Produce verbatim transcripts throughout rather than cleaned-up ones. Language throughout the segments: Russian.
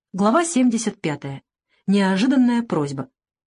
Глава семьдесят пятая. Неожиданная просьба.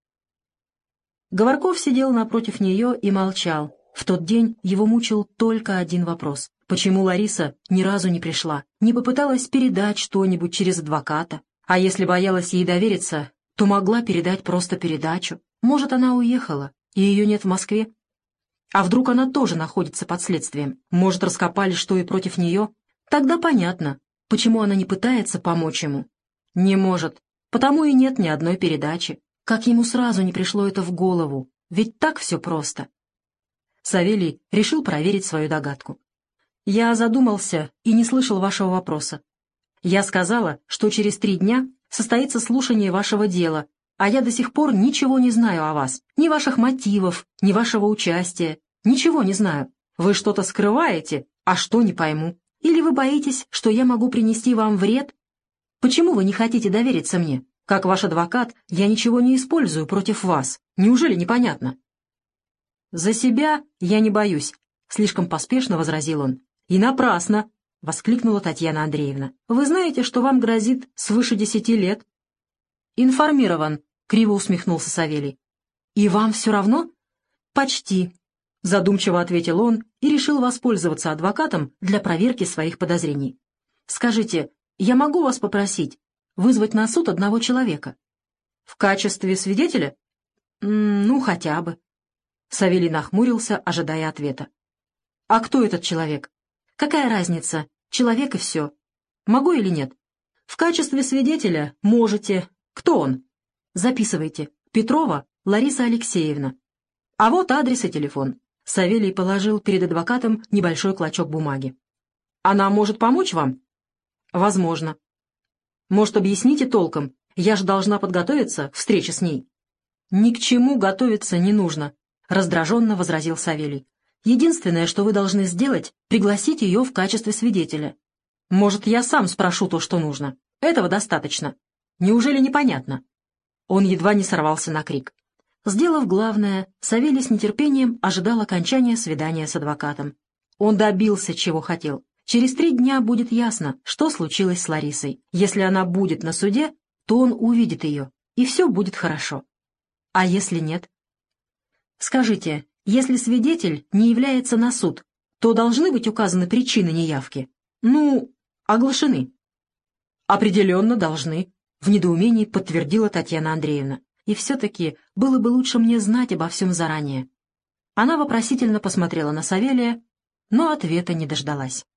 Говорков сидел напротив нее и молчал. В тот день его мучил только один вопрос. Почему Лариса ни разу не пришла, не попыталась передать что-нибудь через адвоката? А если боялась ей довериться, то могла передать просто передачу. Может, она уехала, и ее нет в Москве? А вдруг она тоже находится под следствием? Может, раскопали что и против нее? Тогда понятно, почему она не пытается помочь ему. Не может, потому и нет ни одной передачи. Как ему сразу не пришло это в голову, ведь так все просто. Савелий решил проверить свою догадку. «Я задумался и не слышал вашего вопроса. Я сказала, что через три дня состоится слушание вашего дела, а я до сих пор ничего не знаю о вас, ни ваших мотивов, ни вашего участия, ничего не знаю. Вы что-то скрываете, а что не пойму. Или вы боитесь, что я могу принести вам вред? Почему вы не хотите довериться мне? Как ваш адвокат, я ничего не использую против вас. Неужели непонятно?» «За себя я не боюсь», — слишком поспешно возразил он. «И напрасно», — воскликнула Татьяна Андреевна. «Вы знаете, что вам грозит свыше десяти лет?» «Информирован», — криво усмехнулся Савелий. «И вам все равно?» «Почти», — задумчиво ответил он и решил воспользоваться адвокатом для проверки своих подозрений. «Скажите, я могу вас попросить вызвать на суд одного человека?» «В качестве свидетеля?» «Ну, хотя бы». Савелий нахмурился, ожидая ответа. «А кто этот человек? Какая разница? Человек и все. Могу или нет?» «В качестве свидетеля можете. Кто он?» «Записывайте. Петрова Лариса Алексеевна. А вот адрес и телефон». Савелий положил перед адвокатом небольшой клочок бумаги. «Она может помочь вам?» «Возможно». «Может, объясните толком? Я же должна подготовиться к встрече с ней». «Ни к чему готовиться не нужно», — раздраженно возразил Савелий. «Единственное, что вы должны сделать, пригласить ее в качестве свидетеля. Может, я сам спрошу то, что нужно. Этого достаточно. Неужели непонятно?» Он едва не сорвался на крик. Сделав главное, Савелий с нетерпением ожидал окончания свидания с адвокатом. Он добился, чего хотел. Через три дня будет ясно, что случилось с Ларисой. Если она будет на суде, то он увидит ее, и все будет хорошо. А если нет? Скажите, если свидетель не является на суд, то должны быть указаны причины неявки? Ну, оглашены. Определенно должны, в недоумении подтвердила Татьяна Андреевна. И все-таки было бы лучше мне знать обо всем заранее. Она вопросительно посмотрела на Савелия, но ответа не дождалась.